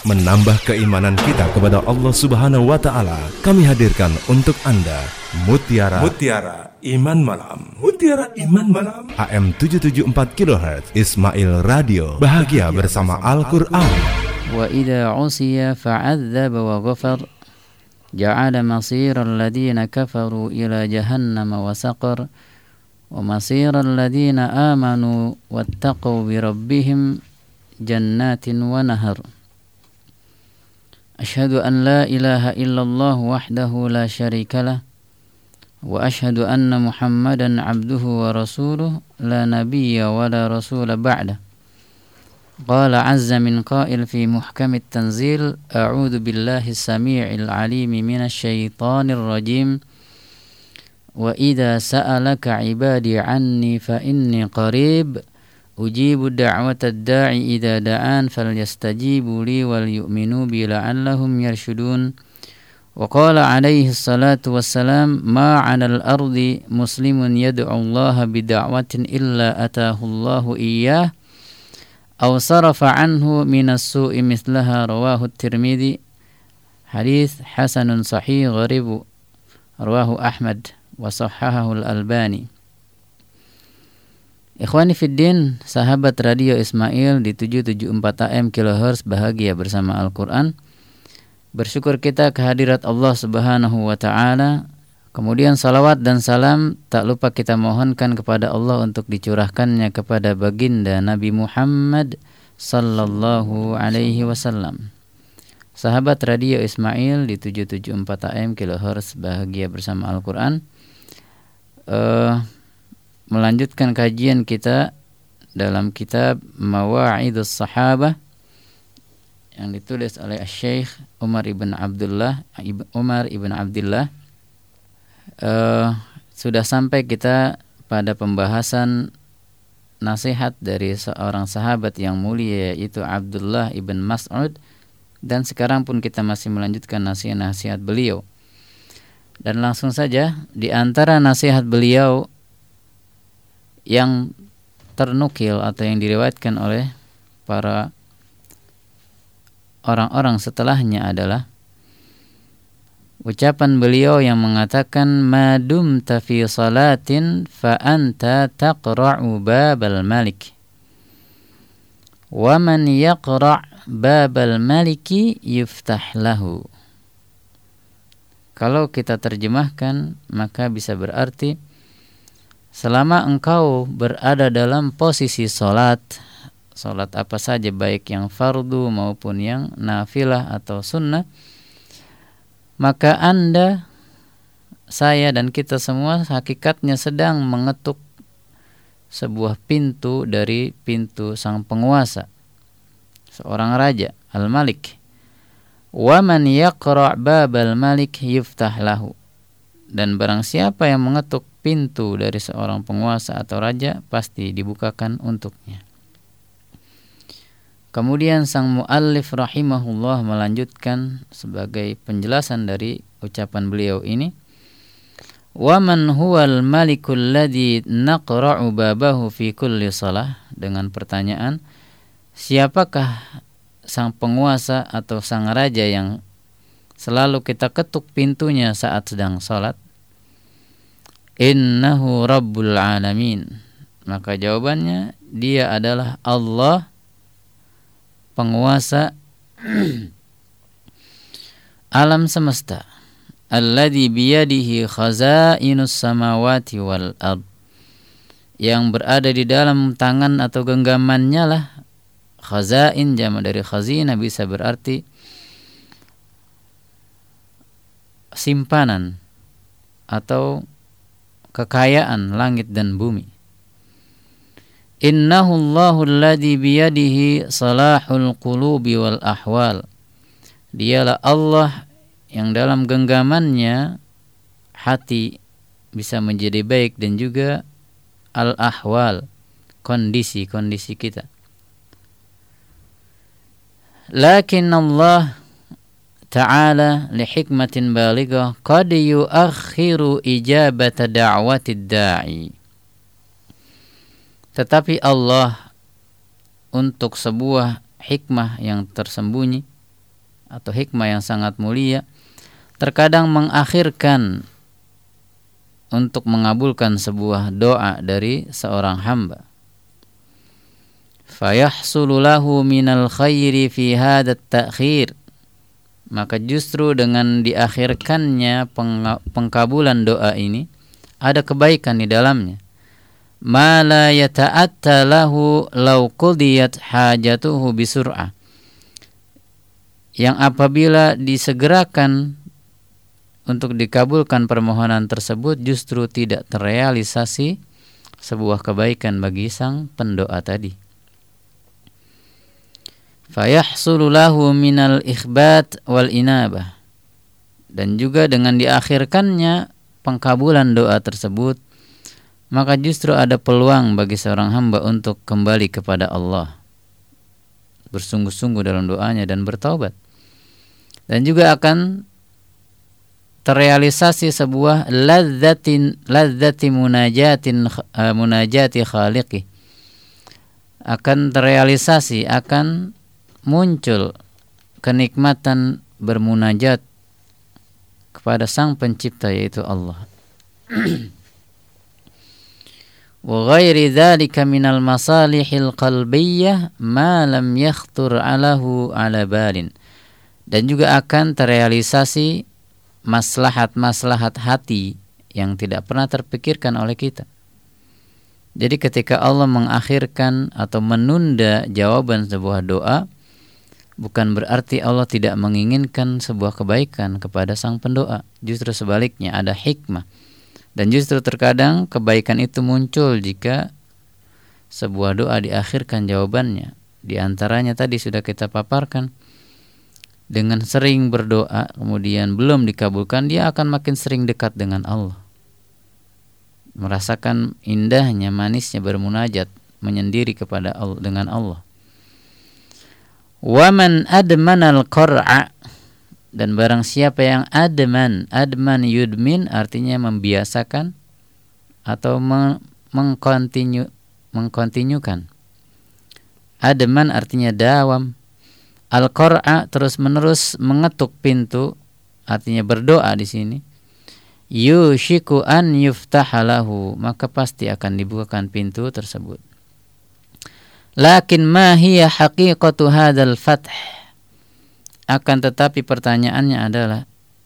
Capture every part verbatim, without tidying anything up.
menambah keimanan kita kepada Allah Subhanahu wa taala, kami hadirkan untuk Anda Mutiara Mutiara Iman Malam. Mutiara Iman Malam A M tujuh tujuh empat kilohertz Ismail Radio. Bahagia bersama Al-Qur'an. Wa idza usiya fa'adzaba wa ghafar ja'ala masiral ladzina kafaru ila jahannam wa saqar wa masiral ladzina amanu wattaqu bi rabbihim jannatin wa nahar. Asyhadu an la ilaha illallah wahdahu la syarika lah wa asyhadu anna Muhammadan abduhu wa rasuluh la nabiyya wa la rasula ba'da. Qala azza min qail fi muhkamit tanzil a'udzu billahi as-sami'il 'alim minasy syaithanir rajim wa idza sa'alaka 'ibadi 'anni fa inni qarib ujibu da'watad da'i idza da'an falyastajibu li wal yu'minu bi la'allahum yarshudun. Wa qala alaihi salatu wassalam ma 'alal ardi muslimun yad'u Allah bi da'watin illa atahu Allahu iyyah aw sarafa anhu minas su'i mithlaha rawahu at-Tirmidzi. Hadits hasanun sahih gharib rawahu Ahmad wa sahahahu al-Albani. Ikhwani fiddin, sahabat radio Ismail di tujuh tujuh empat A M kilohertz bahagia bersama Al-Quran. Bersyukur kita kehadirat Allah Subhanahu wa ta'ala. Kemudian salawat dan salam tak lupa kita mohonkan kepada Allah untuk dicurahkannya kepada baginda Nabi Muhammad sallallahu alaihi wasallam. Sahabat radio Ismail di tujuh tujuh empat A M kilohertz bahagia bersama Al-Quran. Uh, melanjutkan kajian kita dalam kitab Mawa'idus Sahabah yang ditulis oleh Syekh Umar ibn Abdullah Umar ibn Abdullah. Uh, sudah sampai kita pada pembahasan nasihat dari seorang sahabat yang mulia yaitu Abdullah ibn Mas'ud, dan sekarang pun kita masih melanjutkan nasihat-nasihat beliau. Dan langsung saja di antara nasihat beliau yang ternukil atau yang diriwayatkan oleh para orang-orang setelahnya adalah ucapan beliau yang mengatakan madum fi salatin fa anta taqra'u babal malik wa man yaqra' babal maliki yuftah lahu. Kalau kita terjemahkan maka bisa berarti selama engkau berada dalam posisi salat, salat apa saja baik yang fardu maupun yang nafilah atau sunnah, maka Anda, saya dan kita semua hakikatnya sedang mengetuk sebuah pintu dari pintu sang penguasa, seorang raja, Al-Malik. Wa man yaqra' babal malik yuftah lahu. Dan barang siapa yang mengetuk pintu dari seorang penguasa atau raja, pasti dibukakan untuknya. Kemudian sang muallif rahimahullah melanjutkan sebagai penjelasan dari ucapan beliau ini, wa man huwal malikul ladzi naqra'u babahu fi kulli shalah, dengan pertanyaan siapakah sang penguasa atau sang raja yang selalu kita ketuk pintunya saat sedang salat. Innahu rabbul alamin. Maka jawabannya dia adalah Allah, penguasa alam semesta. Alladzi biyadihi khazainus samawati wal ard. Yang berada di dalam tangan atau genggamannya lah. Khazain jamak dari khazina bisa berarti simpanan atau kekayaan langit dan bumi. Innahu Allahul ladzi biyadihi salahul qulubi wal ahwal. Dialah Allah yang dalam genggamannya hati bisa menjadi baik dan juga al-ahwal, kondisi-kondisi kita. Lakin Allah Ta'ala li hikmatin balighah qad yuakhiru ijabata da'watid da'i. Tetapi Allah untuk sebuah hikmah yang tersembunyi atau hikmah yang sangat mulia terkadang mengakhirkan untuk mengabulkan sebuah doa dari seorang hamba. Fayahsulu lahu minal khairi fi hadat ta'khir, maka justru dengan diakhirkannya pengkabulan doa ini ada kebaikan di dalamnya. Ma la yata'atta lahu law qudiyat hajatuhu bisur'ah, yang apabila disegerakan untuk dikabulkan permohonan tersebut justru tidak terrealisasi sebuah kebaikan bagi sang pendoa tadi. Fayahsulu lahu minal ikhbat wal inabah, dan juga dengan diakhirkannya pengkabulan doa tersebut maka justru ada peluang bagi seorang hamba untuk kembali kepada Allah, bersungguh-sungguh dalam doanya dan bertaubat. Dan juga akan terrealisasi sebuah ladzatin ladzati munajatin uh, munajati khaliqih, akan terrealisasi, akan muncul kenikmatan bermunajat kepada sang pencipta yaitu Allah. Wa ghairi dzalika minal masalihil qalbiyyah ma lam yakhtur alahu ala balin, dan juga akan terrealisasi maslahat-maslahat hati yang tidak pernah terpikirkan oleh kita. Jadi ketika Allah mengakhirkan atau menunda jawaban sebuah doa, bukan berarti Allah tidak menginginkan sebuah kebaikan kepada sang pendoa. Justru sebaliknya, ada hikmah. Dan justru terkadang kebaikan itu muncul jika sebuah doa diakhirkan jawabannya. Di antaranya tadi sudah kita paparkan, dengan sering berdoa kemudian belum dikabulkan, dia akan makin sering dekat dengan Allah, merasakan indahnya, manisnya bermunajat, menyendiri kepada Allah, dengan Allah. Waman admanal qur'a, dan barang siapa yang adman, adman yudmin artinya membiasakan atau mengkontinu, mengkontinukan. Adman artinya dawam. Al-qur'a terus menerus mengetuk pintu, artinya berdoa di sini. Yushiku an yuftahalahu, maka pasti akan dibukakan pintu tersebut. Lakin ma hiya haqiqatu hadzal fath, akan tetapi pertanyaannya adalah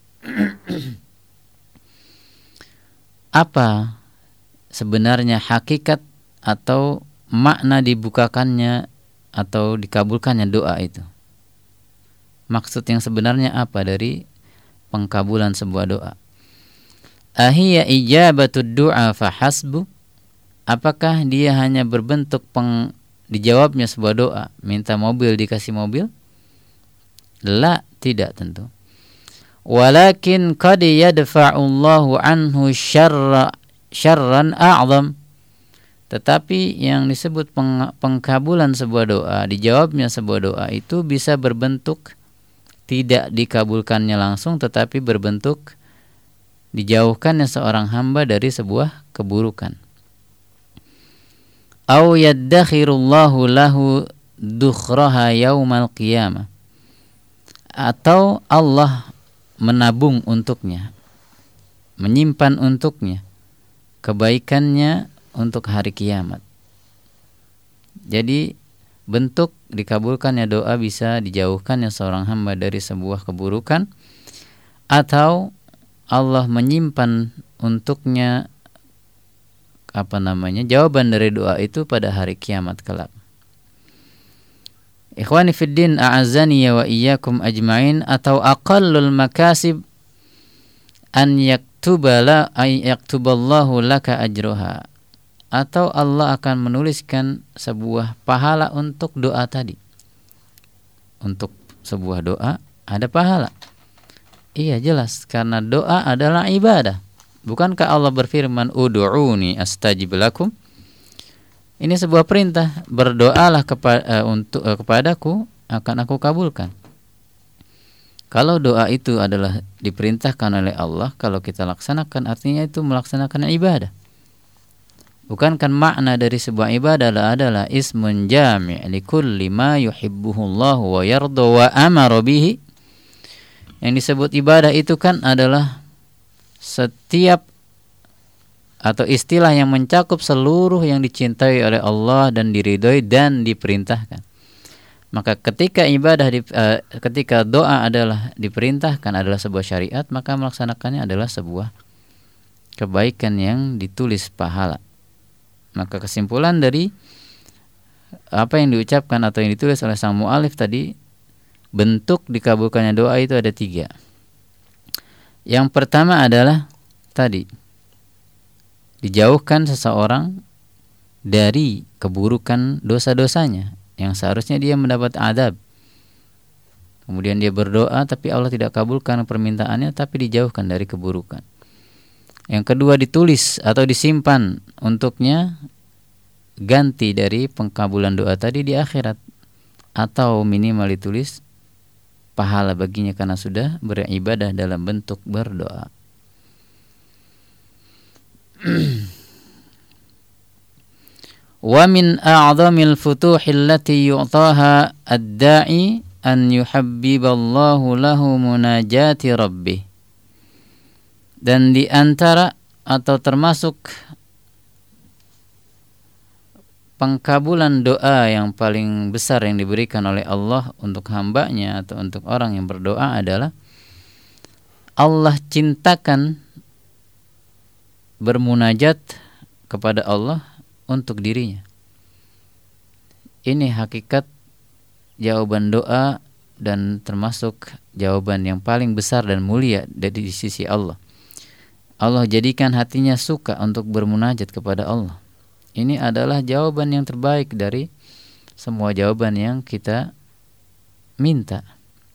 apa sebenarnya hakikat atau makna dibukakannya atau dikabulkannya doa itu? Maksud yang sebenarnya apa dari pengkabulan sebuah doa? Ahiya ijabatud du'a fahasbu, apakah dia hanya berbentuk peng, dijawabnya sebuah doa, minta mobil dikasih mobil? La, tidak tentu. Walakin qad yadfa'ullahu anhu syarra syarran a'zam, tetapi yang disebut peng, pengkabulan sebuah doa, dijawabnya sebuah doa itu bisa berbentuk tidak dikabulkannya langsung, tetapi berbentuk dijauhkannya seorang hamba dari sebuah keburukan. Au yaddakhirullahu lahu dukhraha yaumal qiyamah, atau Allah menabung untuknya, menyimpan untuknya kebaikannya untuk hari kiamat. Jadi bentuk dikabulkannya doa bisa dijauhkannya seorang hamba dari sebuah keburukan, atau Allah menyimpan untuknya apa namanya jawaban dari doa itu pada hari kiamat kelak. Ikhwani fiddin, a'azzani wa iyyakum ajma'in, atau aqallul makasib an yaktubala ay yaktuballahu laka ajruha, atau Allah akan menuliskan sebuah pahala untuk doa tadi. Untuk sebuah doa ada pahala. Iya jelas, karena doa adalah ibadah. Bukankah Allah berfirman, ud'uuni astajib lakum? Ini sebuah perintah, berdoalah kepa- uh, untuk uh, kepadaku, akan aku kabulkan. Kalau doa itu adalah diperintahkan oleh Allah, kalau kita laksanakan, artinya itu melaksanakan ibadah. Bukankah makna dari sebuah ibadah adalah ismun jami' li kulli ma yuhibbuhullahu wa yarda wa amara bihi? Yang disebut ibadah itu kan adalah setiap atau istilah yang mencakup seluruh yang dicintai oleh Allah dan diridhoi dan diperintahkan. Maka ketika ibadah di, uh, ketika doa adalah diperintahkan, adalah sebuah syariat, maka melaksanakannya adalah sebuah kebaikan yang ditulis pahala. Maka kesimpulan dari apa yang diucapkan atau yang ditulis oleh sang mu'alif tadi, bentuk dikabulkannya doa itu ada tiga. Yang pertama adalah tadi, dijauhkan seseorang dari keburukan dosa-dosanya yang seharusnya dia mendapat adab. Kemudian dia berdoa tapi Allah tidak kabulkan permintaannya, tapi dijauhkan dari keburukan. Yang kedua, ditulis atau disimpan untuknya ganti dari pengkabulan doa tadi di akhirat, atau minimal ditulis pahala baginya karena sudah beribadah dalam bentuk berdoa. Wa min a'zamil futuhi allati yu'taha ad-da'i an yuhabbiballahu lahu munajati rabbih. Dan di antara atau termasuk pengkabulan doa yang paling besar yang diberikan oleh Allah untuk hambanya atau untuk orang yang berdoa adalah Allah cintakan bermunajat kepada Allah untuk dirinya. Ini hakikat jawaban doa dan termasuk jawaban yang paling besar dan mulia dari sisi Allah. Allah jadikan hatinya suka untuk bermunajat kepada Allah. Ini adalah jawaban yang terbaik dari semua jawaban yang kita minta.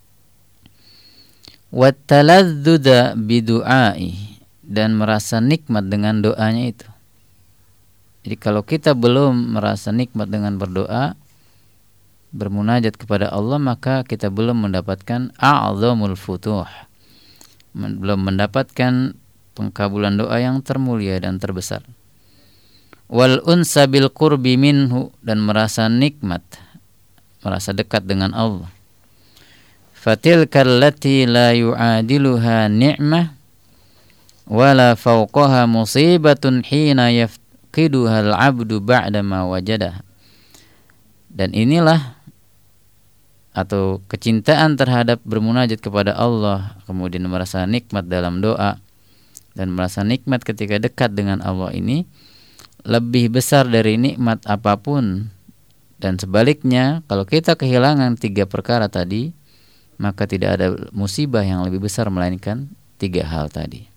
Wattaladzuda bidu'ai, dan merasa nikmat dengan doanya itu. Jadi kalau kita belum merasa nikmat dengan berdoa, bermunajat kepada Allah, maka kita belum mendapatkan a'zamul futuh, belum mendapatkan pengkabulan doa yang termulia dan terbesar. Wal unsa bil qurbi minhu, dan merasa nikmat, merasa dekat dengan Allah. Fatilkal lati la yu'adiluha ni'mah wala fawqaha musibatun hina yafqiduha al-'abdu ba'da ma wajadaha. Dan inilah atau kecintaan terhadap bermunajat kepada Allah, kemudian merasa nikmat dalam doa dan merasa nikmat ketika dekat dengan Allah, ini lebih besar dari nikmat apapun. Dan sebaliknya, kalau kita kehilangan tiga perkara tadi, maka tidak ada musibah yang lebih besar melainkan tiga hal tadi.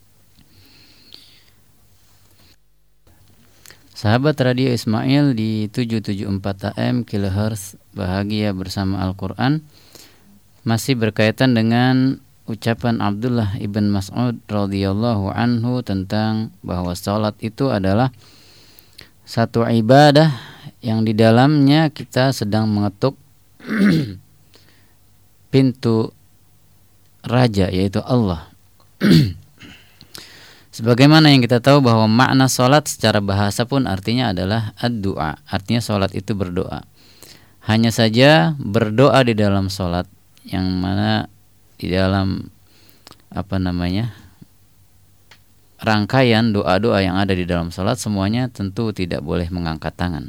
Sahabat Radio Ismail di tujuh tujuh empat A M kilohertz Bahagia Bersama Al-Quran, masih berkaitan dengan ucapan Abdullah ibn Mas'ud radhiyallahu anhu tentang bahwa salat itu adalah satu ibadah yang di dalamnya kita sedang mengetuk pintu raja, yaitu Allah. Sebagaimana yang kita tahu bahwa makna salat secara bahasa pun artinya adalah ad-du'a, artinya salat itu berdoa. Hanya saja berdoa di dalam salat, yang mana di dalam apa namanya rangkaian doa-doa yang ada di dalam salat, semuanya tentu tidak boleh mengangkat tangan.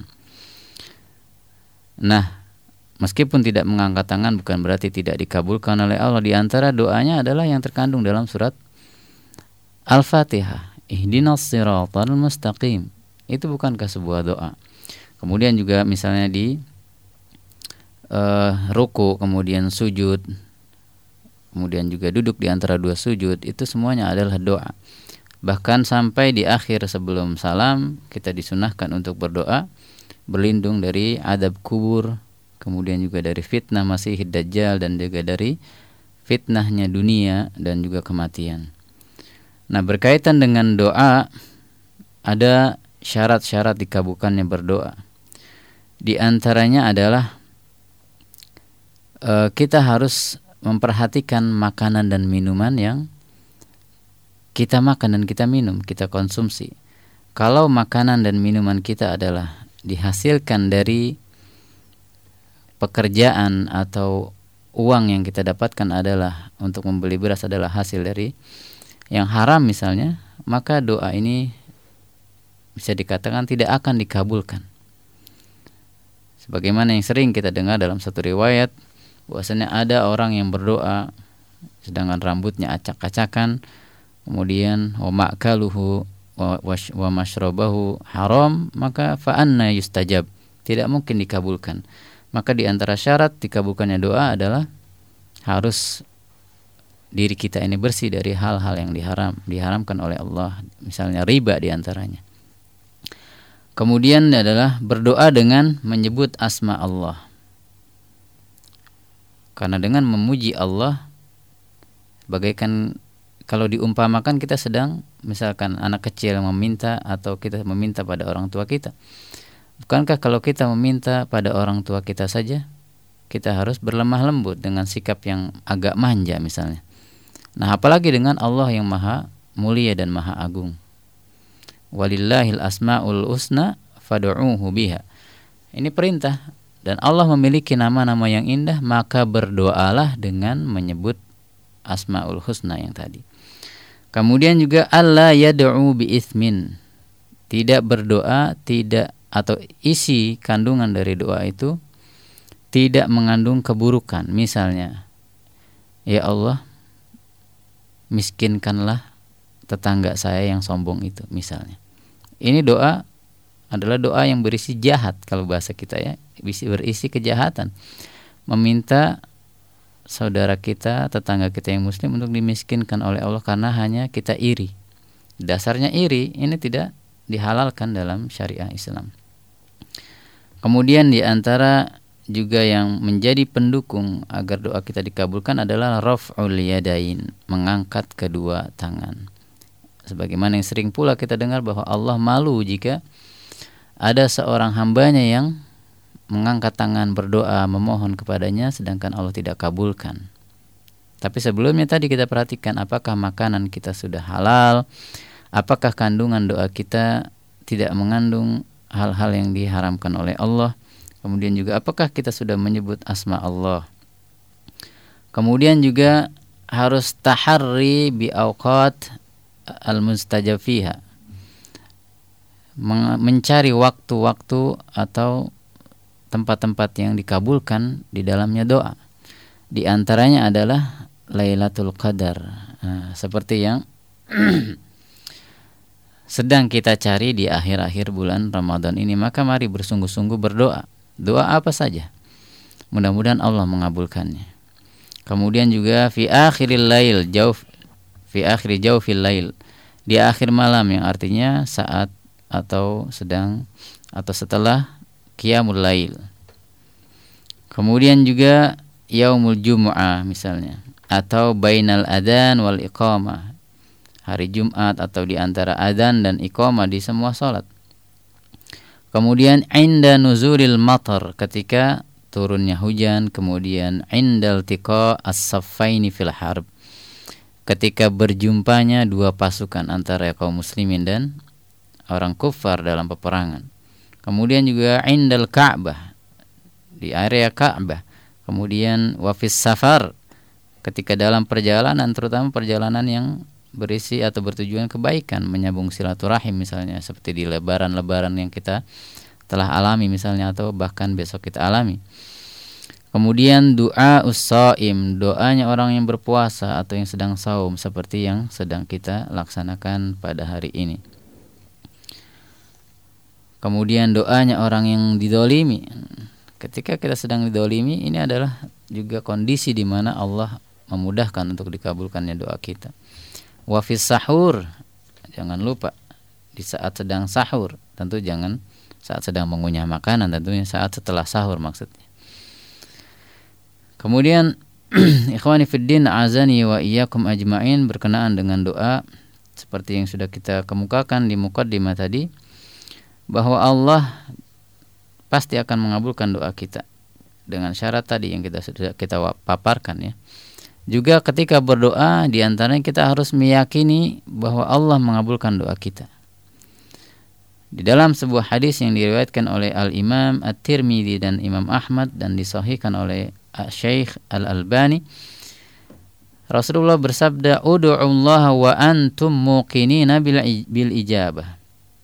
Nah, meskipun tidak mengangkat tangan bukan berarti tidak dikabulkan oleh Allah. Di antara doanya adalah yang terkandung dalam surat Al-Fatihah, ihdinas siratal mustaqim. Itu bukankah sebuah doa? Kemudian juga misalnya di uh, ruku, kemudian sujud, kemudian juga duduk di antara dua sujud, itu semuanya adalah doa. Bahkan sampai di akhir sebelum salam, kita disunahkan untuk berdoa, berlindung dari adab kubur, kemudian juga dari fitnah Masihid Dajjal, dan juga dari fitnahnya dunia dan juga kematian. Nah, berkaitan dengan doa, ada syarat-syarat dikabulkannya berdoa. Di antaranya adalah e, kita harus memperhatikan makanan dan minuman yang kita makan dan kita minum, kita konsumsi. Kalau makanan dan minuman kita adalah dihasilkan dari pekerjaan atau uang yang kita dapatkan adalah untuk membeli beras adalah hasil dari yang haram misalnya, maka doa ini bisa dikatakan tidak akan dikabulkan. Sebagaimana yang sering kita dengar dalam satu riwayat, bahwasanya ada orang yang berdoa sedangkan rambutnya acak-acakan, kemudian wa ma'kaluhu wa, wa, wa mashrabahu haram, maka fa anna yustajab, tidak mungkin dikabulkan. Maka di antara syarat dikabulkannya doa adalah harus diri kita ini bersih dari hal-hal yang diharam, diharamkan oleh Allah, misalnya riba di antaranya. Kemudian adalah berdoa dengan menyebut asma Allah. Karena dengan memuji Allah, bagaikan kalau diumpamakan kita sedang, misalkan anak kecil meminta atau kita meminta pada orang tua kita. Bukankah kalau kita meminta pada orang tua kita saja, kita harus berlemah lembut dengan sikap yang agak manja misalnya. Nah, apalagi dengan Allah yang maha mulia dan maha agung. Walillahil asma'ul husna fad'uuhu biha. Ini perintah, dan Allah memiliki nama-nama yang indah, maka berdoalah dengan menyebut asma'ul husna yang tadi. Kemudian juga alla yad'u bi itsmin. Tidak berdoa, tidak atau isi kandungan dari doa itu tidak mengandung keburukan. Misalnya, ya Allah, miskinkanlah tetangga saya yang sombong itu misalnya. Ini doa adalah doa yang berisi jahat kalau bahasa kita ya, berisi kejahatan. Meminta saudara kita, tetangga kita yang muslim untuk dimiskinkan oleh Allah karena hanya kita iri. Dasarnya iri, ini tidak dihalalkan dalam syariah Islam. Kemudian di antara juga yang menjadi pendukung agar doa kita dikabulkan adalah raf'ul yadain, mengangkat kedua tangan. Sebagaimana yang sering pula kita dengar bahwa Allah malu jika ada seorang hambanya yang mengangkat tangan berdoa memohon kepadanya sedangkan Allah tidak kabulkan. Tapi sebelumnya tadi kita perhatikan apakah makanan kita sudah halal, apakah kandungan doa kita tidak mengandung hal-hal yang diharamkan oleh Allah. Kemudian juga apakah kita sudah menyebut asma Allah. Kemudian juga harus taharri bi awqat al-mustajab fiha, mencari waktu-waktu atau tempat-tempat yang dikabulkan di dalamnya doa. Di antaranya adalah Lailatul Qadar. Nah, seperti yang sedang kita cari di akhir-akhir bulan Ramadan ini, maka mari bersungguh-sungguh berdoa. Doa apa saja, mudah-mudahan Allah mengabulkannya. Kemudian juga fi akhiril lail, jauh fi akhir jawfil lail, di akhir malam, yang artinya saat atau sedang atau setelah qiyamul lail. Kemudian juga yaumul jumu'ah misalnya, atau bainal adzan wal iqamah, hari Jumat atau di antara adzan dan iqamah di semua salat. Kemudian inda nuzulil matar, ketika turunnya hujan. Kemudian indal tiqa as-saffaini fil harb, ketika berjumpanya dua pasukan antara kaum muslimin dan orang kufar dalam peperangan. Kemudian juga indal Ka'bah, di area Ka'bah. Kemudian wafis safar, ketika dalam perjalanan, terutama perjalanan yang berisi atau bertujuan kebaikan, menyambung silaturahim misalnya, seperti di lebaran-lebaran yang kita telah alami misalnya, atau bahkan besok kita alami. Kemudian doa us-shaim, doanya orang yang berpuasa atau yang sedang saum, seperti yang sedang kita laksanakan pada hari ini. Kemudian doanya orang yang didolimi, ketika kita sedang didolimi, ini adalah juga kondisi di mana Allah memudahkan untuk dikabulkannya doa kita. Wafis sahur, jangan lupa di saat sedang sahur, tentu jangan saat sedang mengunyah makanan, tentunya saat setelah sahur maksudnya. Kemudian ikhwani fiddin azani wa iyyakum ajma'in, berkenaan dengan doa seperti yang sudah kita kemukakan di muqaddimah tadi, bahwa Allah pasti akan mengabulkan doa kita dengan syarat tadi yang kita sudah kita paparkan ya. Juga ketika berdoa, di antaranya kita harus meyakini bahwa Allah mengabulkan doa kita. Di dalam sebuah hadis yang diriwayatkan oleh Al-Imam At-Tirmidzi dan Imam Ahmad dan disahihkan oleh Syekh Al-Albani, Rasulullah bersabda, "Ud'ullaha wa antum muqinina bil ijabah."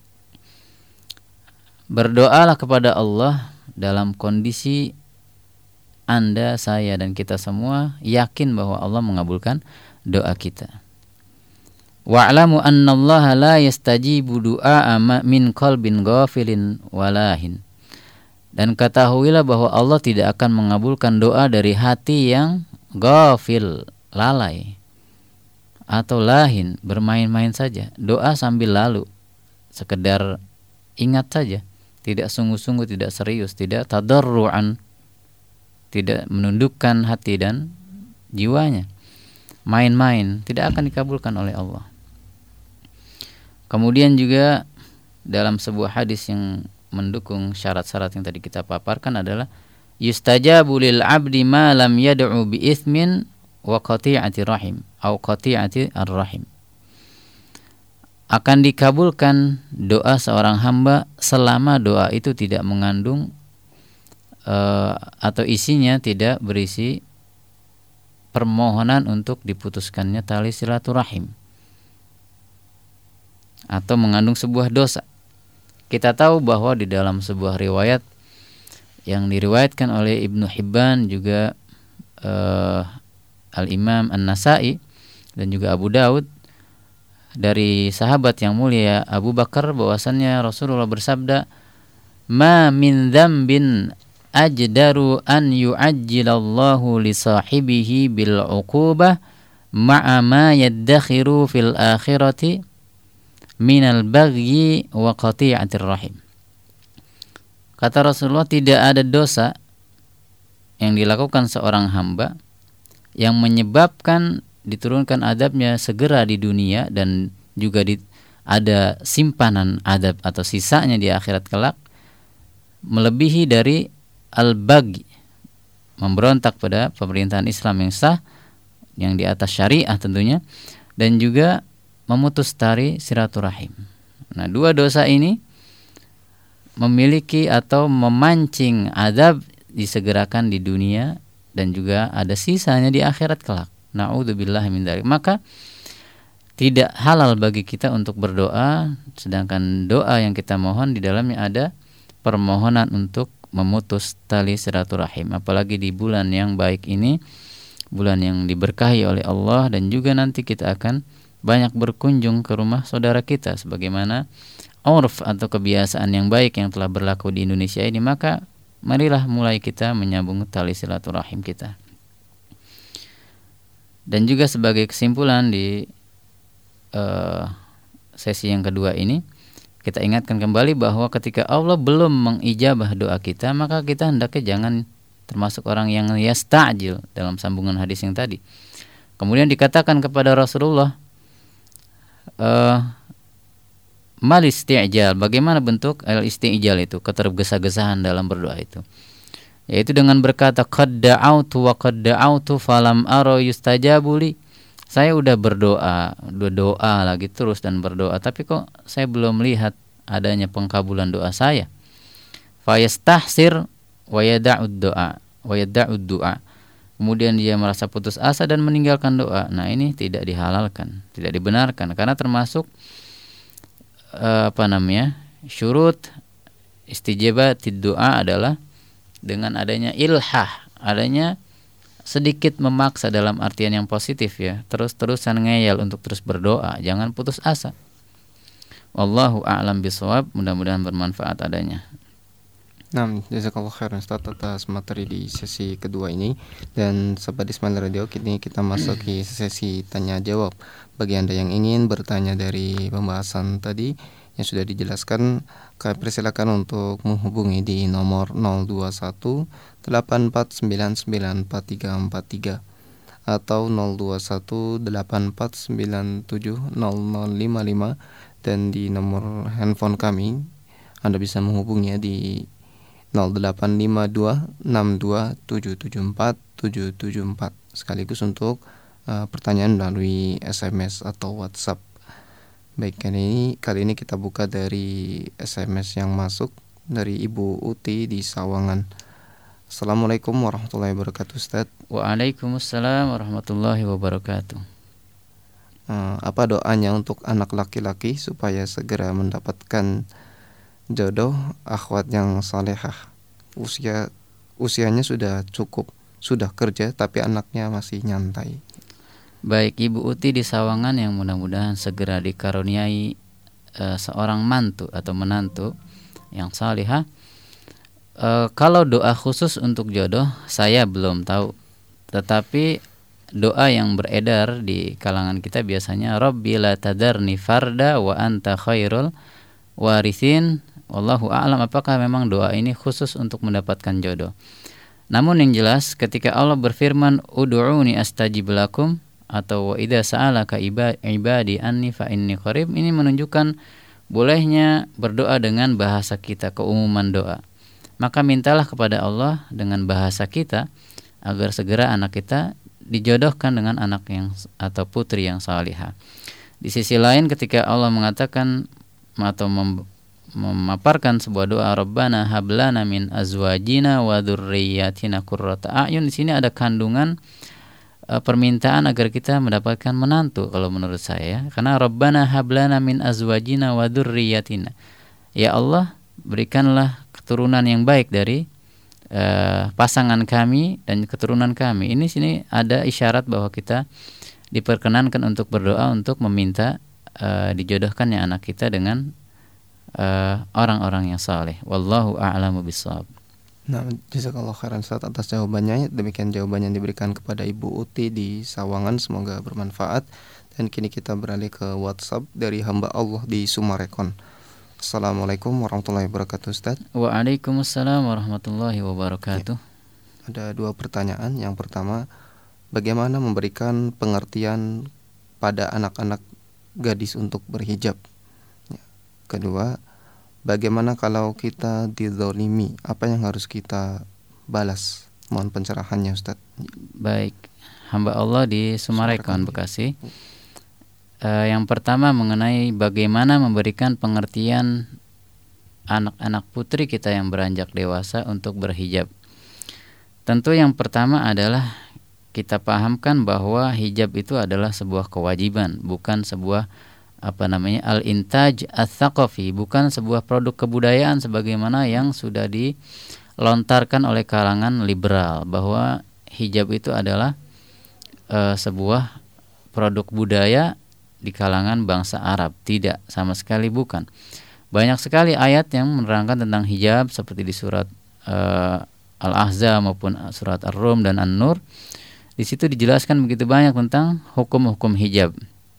Berdoalah kepada Allah dalam kondisi Anda, saya, dan kita semua yakin bahwa Allah mengabulkan doa kita. Wa'lamu annallaha la yastajibu du'a min qalbin ghafilin walahin. Dan ketahuilah bahwa Allah tidak akan mengabulkan doa dari hati yang ghafil, lalai, atau lahin, bermain-main saja, doa sambil lalu, sekedar ingat saja, tidak sungguh-sungguh, tidak serius, tidak tadarruan, tidak menundukkan hati dan jiwanya, main-main, tidak akan dikabulkan oleh Allah. Kemudian juga dalam sebuah hadis yang mendukung syarat-syarat yang tadi kita paparkan adalah yustajabu lil abdi ma lam yad'u bi itsmin wa qati'ati rahim atau qati'ati ar-rahim. Akan dikabulkan doa seorang hamba selama doa itu tidak mengandung uh, atau isinya tidak berisi permohonan untuk diputuskannya tali silaturahim atau mengandung sebuah dosa. Kita tahu bahwa di dalam sebuah riwayat yang diriwayatkan oleh Ibnu Hibban, juga uh, Al-Imam An-Nasa'i dan juga Abu Daud, dari sahabat yang mulia Abu Bakar, bahwasannya Rasulullah bersabda, "Ma min dzambin ajdaru an yu'ajjilallahu li sahibihi bil 'uqubah ma'a ma yaddakhiru fil akhirati minal bagyi wa qati'atir rahim." Kata Rasulullah, tidak ada dosa yang dilakukan seorang hamba yang menyebabkan diturunkan adabnya segera di dunia dan juga di, ada simpanan adab atau sisanya di akhirat kelak, melebihi dari al-bagyi, memberontak pada pemerintahan Islam yang sah, yang di atas syariah tentunya, dan juga memutus tali silaturahim. Nah, dua dosa ini memiliki atau memancing adab disegerakan di dunia dan juga ada sisanya di akhirat kelak. Na'udzubillahi min dzalik. Maka tidak halal bagi kita untuk berdoa, sedangkan doa yang kita mohon di dalamnya ada permohonan untuk memutus tali silaturahim, apalagi di bulan yang baik ini, bulan yang diberkahi oleh Allah, dan juga nanti kita akan banyak berkunjung ke rumah saudara kita sebagaimana urf atau kebiasaan yang baik yang telah berlaku di Indonesia ini. Maka marilah mulai kita menyambung tali silaturahim kita. Dan juga sebagai kesimpulan di uh, sesi yang kedua ini, kita ingatkan kembali bahwa ketika Allah belum mengijabah doa kita, maka kita hendaknya jangan termasuk orang yang yasta'jil dalam sambungan hadis yang tadi. Kemudian dikatakan kepada Rasulullah, uh, mal isti'jal, bagaimana bentuk al-isti'jal itu, ketergesa-gesaan dalam berdoa itu, yaitu dengan berkata qad da'autu wa qad da'autu falam ara yustajabu li. Saya udah berdoa, udah doa lagi terus dan berdoa, tapi kok saya belum lihat adanya pengkabulan doa saya. Fayastahsir wa yada'ud doa wa yada'ud doa. Kemudian dia merasa putus asa dan meninggalkan doa. Nah, ini tidak dihalalkan, tidak dibenarkan, karena termasuk uh, apa namanya? syurut istijabatid doa adalah dengan adanya ilhah, adanya sedikit memaksa dalam artian yang positif ya, terus-terusan ngeyel untuk terus berdoa, jangan putus asa. Wallahu a'lam bishawab, mudah-mudahan bermanfaat adanya. Nah, jazakallahu khairan Ustaz atas materi di sesi kedua ini. Dan Sahabat Ismail Radio, kini kita masuk ke sesi tanya jawab. Bagi Anda yang ingin bertanya dari pembahasan tadi yang sudah dijelaskan, kami persilakan untuk menghubungi di nomor nol dua satu delapan empat sembilan sembilan empat tiga empat tiga atau nol dua satu delapan empat sembilan tujuh nol nol lima lima, dan di nomor handphone kami Anda bisa menghubunginya di nol delapan lima dua enam dua tujuh tujuh empat tujuh tujuh empat, sekaligus untuk uh, pertanyaan melalui S M S atau WhatsApp. Baik, kali ini, kali ini kita buka dari S M S yang masuk dari Ibu Uti di Sawangan. Assalamualaikum warahmatullahi wabarakatuh, Ustaz. Waalaikumsalam warahmatullahi wabarakatuh. Uh, apa doanya untuk anak laki-laki supaya segera mendapatkan jodoh akhwat yang salehah? Usia usianya sudah cukup, sudah kerja tapi anaknya masih nyantai. Baik, Ibu Uti di Sawangan yang mudah-mudahan segera dikaruniai uh, seorang mantu atau menantu yang salihah. Uh, kalau doa khusus untuk jodoh saya belum tahu, tetapi doa yang beredar di kalangan kita biasanya Rabbi la tadarni farda wa anta khairul warithin. Wallahu a'lam apakah memang doa ini khusus untuk mendapatkan jodoh. Namun yang jelas ketika Allah berfirman ud'uni astajib lakum atau wa idza sa'alaka ibadi anni fa inni qarib, ini menunjukkan bolehnya berdoa dengan bahasa kita, keumuman doa. Maka mintalah kepada Allah dengan bahasa kita agar segera anak kita dijodohkan dengan anak yang atau putri yang salihah. Di sisi lain ketika Allah mengatakan atau mem, memaparkan sebuah doa Rabbana hablana min azwajina wa dzurriyyatina qurrata a'yun, di sini ada kandungan e, permintaan agar kita mendapatkan menantu kalau menurut saya, karena Rabbana hablana min azwajina wa dzurriyyatina. Ya Allah, berikanlah keturunan yang baik dari Uh, pasangan kami dan keturunan kami. Ini sini ada isyarat bahwa kita diperkenankan untuk berdoa untuk meminta uh, dijodohkannya anak kita dengan uh, orang-orang yang saleh. Wallahu a'lamu bishawab. Nah, jazakallahu khairan Ustaz atas jawabannya. Demikian jawaban yang diberikan kepada Ibu Uti di Sawangan, semoga bermanfaat. Dan kini kita beralih ke WhatsApp dari hamba Allah di Sumarekon. Assalamualaikum warahmatullahi wabarakatuh, Ustaz. Waalaikumsalam warahmatullahi wabarakatuh. Ya. Ada dua pertanyaan. Yang pertama, bagaimana memberikan pengertian pada anak-anak gadis untuk berhijab? Ya. Kedua, bagaimana kalau kita dizalimi? Apa yang harus kita balas? Mohon pencerahannya, Ustaz. Baik, hamba Allah di Sumarekon, Bekasi. Uh, yang pertama mengenai bagaimana memberikan pengertian anak-anak putri kita yang beranjak dewasa untuk berhijab. Tentu yang pertama adalah kita pahamkan bahwa hijab itu adalah sebuah kewajiban, bukan sebuah apa namanya al-intaj ats-tsaqafi, bukan sebuah produk kebudayaan sebagaimana yang sudah dilontarkan oleh kalangan liberal bahwa hijab itu adalah uh, sebuah produk budaya di kalangan bangsa Arab. Tidak, sama sekali bukan. Banyak sekali ayat yang menerangkan tentang hijab seperti di surat uh, Al-Ahzab maupun surat Ar-Rum dan An-Nur. Di situ dijelaskan begitu banyak tentang hukum-hukum hijab.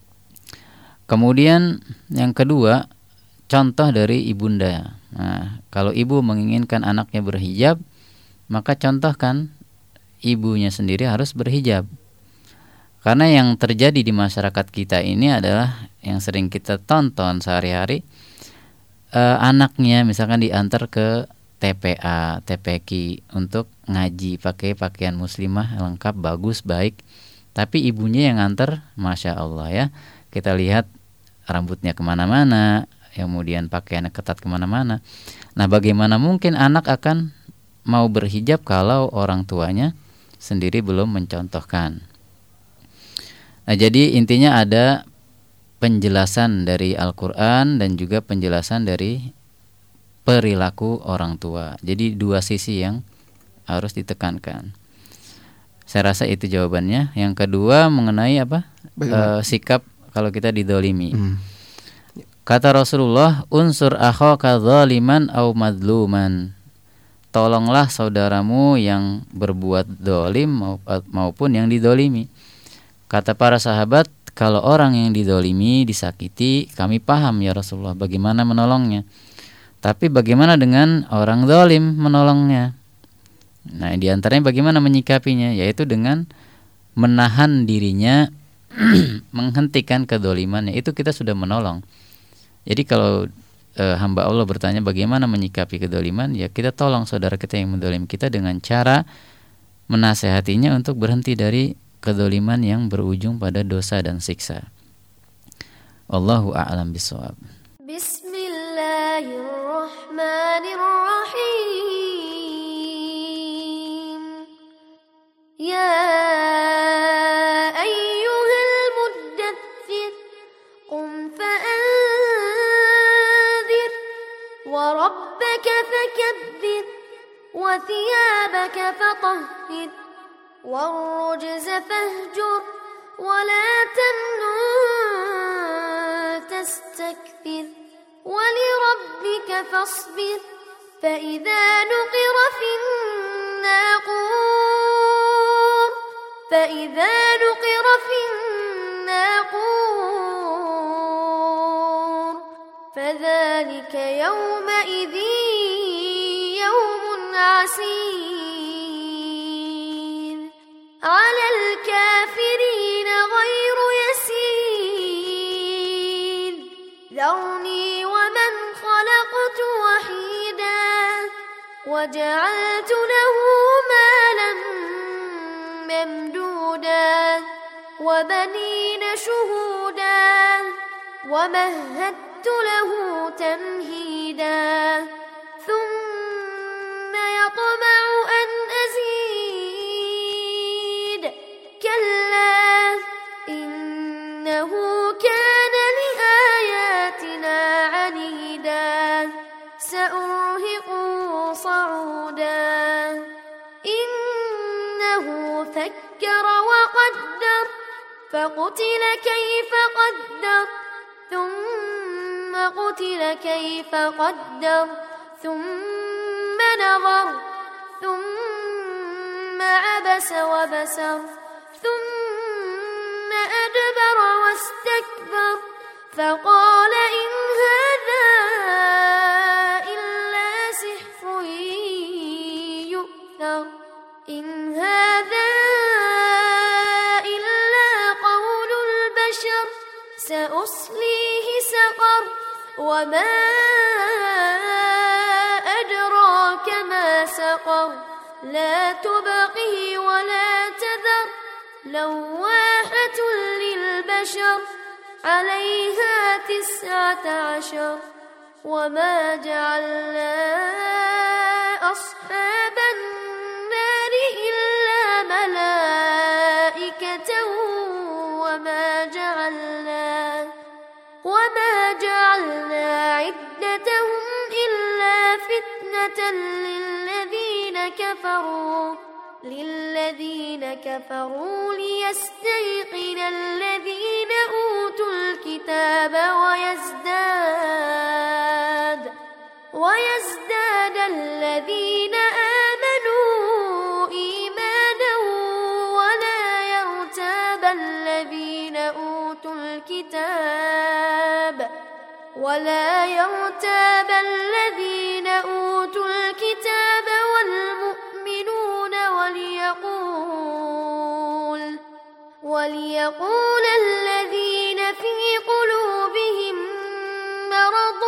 Kemudian yang kedua, contoh dari ibunda. Nah, kalau ibu menginginkan anaknya berhijab, maka contohkan ibunya sendiri harus berhijab. Karena yang terjadi di masyarakat kita ini adalah yang sering kita tonton sehari-hari, eh, anaknya misalkan diantar ke T P A, T P Q untuk ngaji pakai pakaian muslimah lengkap, bagus, baik. Tapi ibunya yang antar, Masya Allah ya. Kita lihat rambutnya kemana-mana, kemudian pakaiannya ketat kemana-mana. Nah, bagaimana mungkin anak akan mau berhijab kalau orang tuanya sendiri belum mencontohkan? Nah, jadi intinya ada penjelasan dari Al-Quran dan juga penjelasan dari perilaku orang tua. Jadi dua sisi yang harus ditekankan. Saya rasa itu jawabannya. Yang kedua mengenai apa? E, sikap kalau kita didolimi. Hmm. Kata Rasulullah, unsur akhaka zaliman au madluman. Tolonglah saudaramu yang berbuat dolim maupun yang didolimi. Kata para sahabat, kalau orang yang didolimi, disakiti, kami paham ya Rasulullah bagaimana menolongnya. Tapi bagaimana dengan orang dolim menolongnya? Nah, diantaranya bagaimana menyikapinya, yaitu dengan menahan dirinya, menghentikan kedolimannya. Itu kita sudah menolong. Jadi kalau e, hamba Allah bertanya bagaimana menyikapi kedoliman, ya kita tolong saudara kita yang mendolim kita dengan cara menasehatinya untuk berhenti dari kedoliman yang berujung pada dosa dan siksa. Wallahu a'lam bishawab. Bismillahirrahmanirrahim. يا أيها المدثر قم فأنذر وربك فكبر وثيابك فطهر والرجز فاهجر ولا تمنن تستكثر ولربك فاصبر فإذا نقر في الناقور فإذا نقر في الناقور فذلك يومئذ يوم عسير على الكافرين غير يسير ذرني ومن خلقت وحيدا وجعلت له مالا ممدودا وبنين شهودا ومهدت له تمهيدا ثم يطمع أن أزيد كلا إنه كان لآياتنا عنيدا سأرهقه صعودا إنه فكر وقدر فقتل كيف قدر ثم قتل كيف قدر ثم نظر ثم عبس وبسر ثم أدبر واستكبر فقال إن هذا إلا سحر يؤثر إن هذا إلا قول البشر سأصليه سقر وما أدراك ما سقر لا تبقي ولا تذر لواحة للبشر عليها تسعة عشر وما جعلنا أصحاب النار إلا ملائكة وما جعلنا وما جعلنا عدتهم إلا فتنة للذين كفروا للذين كفروا ليستيقن الذين أوتوا الكتاب ويزداد ويزداد الذين آمنوا إيمانا ولا يرتاب الذين أوتوا الكتاب ولا يرتاب الذين أوتوا الكتاب والمؤمنون وليقول وليقول الذين في قلوبهم مرض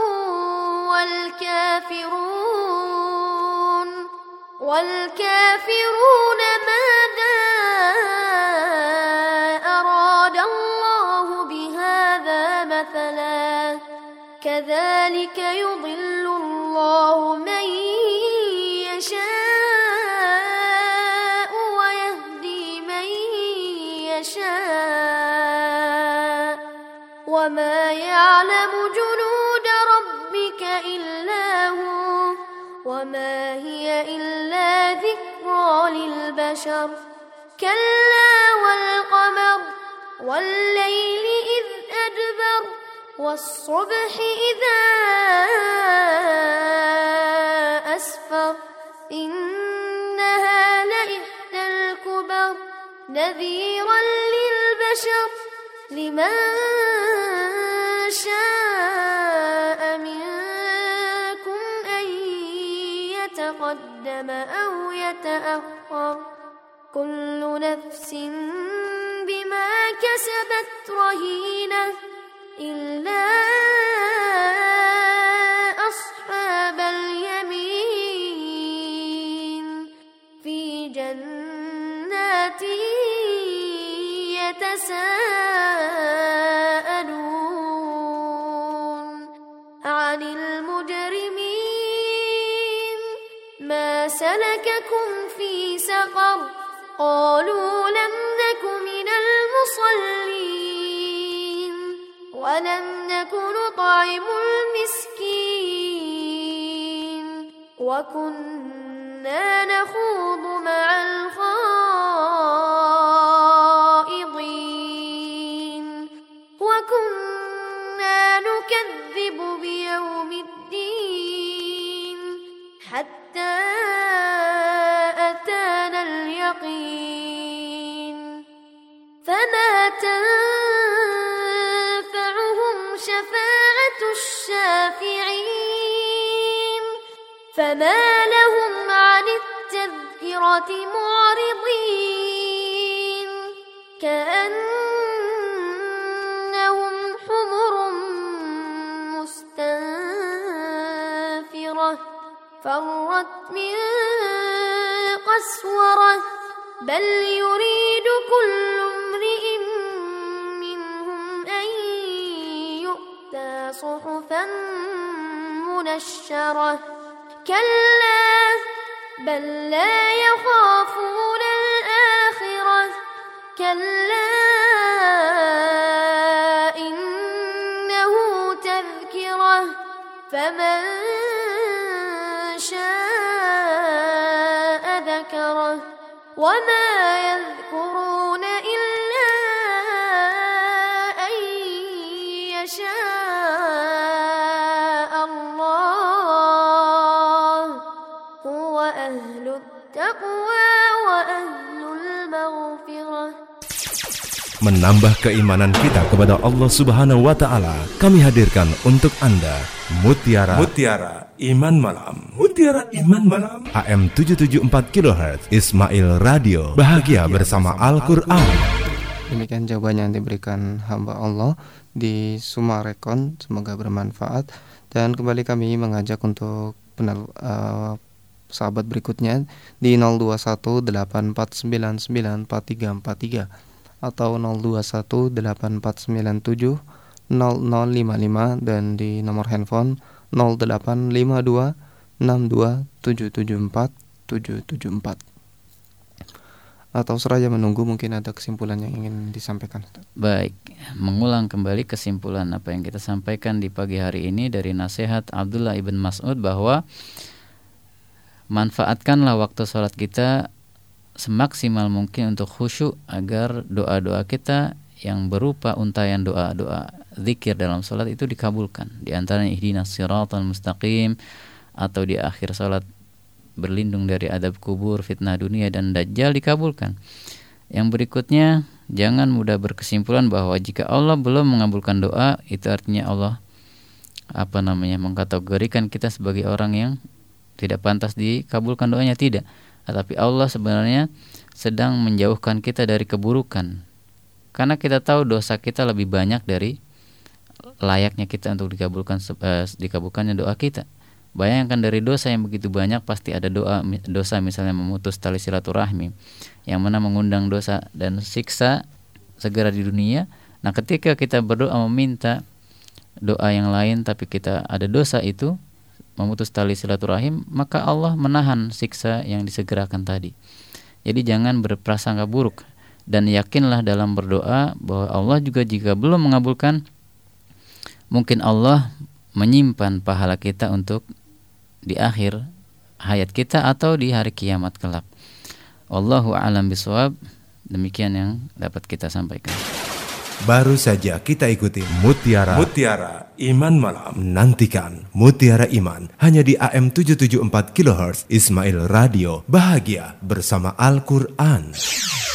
والكافرون والكافرون ماذا أراد الله بهذا مثلا كذلك يضل الله من يشاء ويهدي من يشاء وما يعلم جنود ربك إلا هو وما هي إلا ذكرى للبشر كلا والقمر والليل إذ أدبر والصبح إذا أسفر إنها لإحدى الكبر نذيرا للبشر لمن شاء منكم أن يتقدم أو يتأخر كل نفس بما كسبت رهينة إلا أصحاب اليمين في جنات يتساءلون عن المجرمين ما سلككم في سقر قالوا لم نك من المصلين ولم نك نطعم المسكين وكنا نخوض مع الخائضين وكنا نكذب بيوم الدين حتى أتانا اليقين فما تنفعهم شفاعة الشافعين فما لهم عن التذكرة معرضين كأنهم حمر مستنفرة فرت من قسورة بل يريد كل امرئ منهم أن يؤتى صحفا منشرة كلا بل لا يخافون الآخرة كلا إنه تذكرة فمن شاء ذكره وما يذكرون إلا أن يشاء الله هو أهل التقوى وأهل المغفرة. Menambah keimanan kita kepada Allah Subhanahu wa Ta'ala, kami hadirkan untuk Anda Mutiara Mutiara Iman Malam. Mutiara Iman Malam A M tujuh tujuh empat kilohertz Ismail Radio, bahagia bersama Al-Quran. Demikian jawaban yang diberikan hamba Allah di Sumarekon, semoga bermanfaat. Dan kembali kami mengajak untuk penel, uh, sahabat berikutnya di nol dua satu delapan empat sembilan sembilan empat tiga empat tiga atau nol dua satu delapan empat sembilan tujuh nol nol lima lima dan di nomor handphone nol delapan lima dua enam dua tujuh tujuh empat tujuh tujuh empat. Atau seraya menunggu mungkin ada kesimpulan yang ingin disampaikan. Baik, mengulang kembali kesimpulan apa yang kita sampaikan di pagi hari ini dari nasihat Abdullah ibn Mas'ud, bahwa manfaatkanlah waktu sholat kita semaksimal mungkin untuk khusyuk, agar doa-doa kita yang berupa untayan doa-doa zikir dalam salat itu dikabulkan. Di antaranya ihdinas siratal mustaqim, atau di akhir salat berlindung dari adab kubur, fitnah dunia dan dajjal, dikabulkan. Yang berikutnya, jangan mudah berkesimpulan bahwa jika Allah belum mengabulkan doa, itu artinya Allah apa namanya mengkategorikan kita sebagai orang yang tidak pantas dikabulkan doanya. Tidak. Tetapi Allah sebenarnya sedang menjauhkan kita dari keburukan, karena kita tahu dosa kita lebih banyak dari layaknya kita untuk dikabulkan eh, dikabulkannya doa kita. Bayangkan, dari dosa yang begitu banyak pasti ada doa dosa misalnya memutus tali silaturahmi, yang mana mengundang dosa dan siksa segera di dunia. Nah, ketika kita berdoa meminta doa yang lain tapi kita ada dosa itu memutus tali silaturahim, maka Allah menahan siksa yang disegerakan tadi. Jadi jangan berprasangka buruk, dan yakinlah dalam berdoa bahwa Allah juga jika belum mengabulkan, mungkin Allah menyimpan pahala kita untuk di akhir hayat kita atau di hari kiamat kelak. Wallahu a'lam bishawab. Demikian yang dapat kita sampaikan. Baru saja kita ikuti Mutiara Mutiara Iman Malam. Nantikan Mutiara Iman hanya di A M tujuh tujuh empat kilohertz Ismail Radio, bahagia bersama Al-Quran.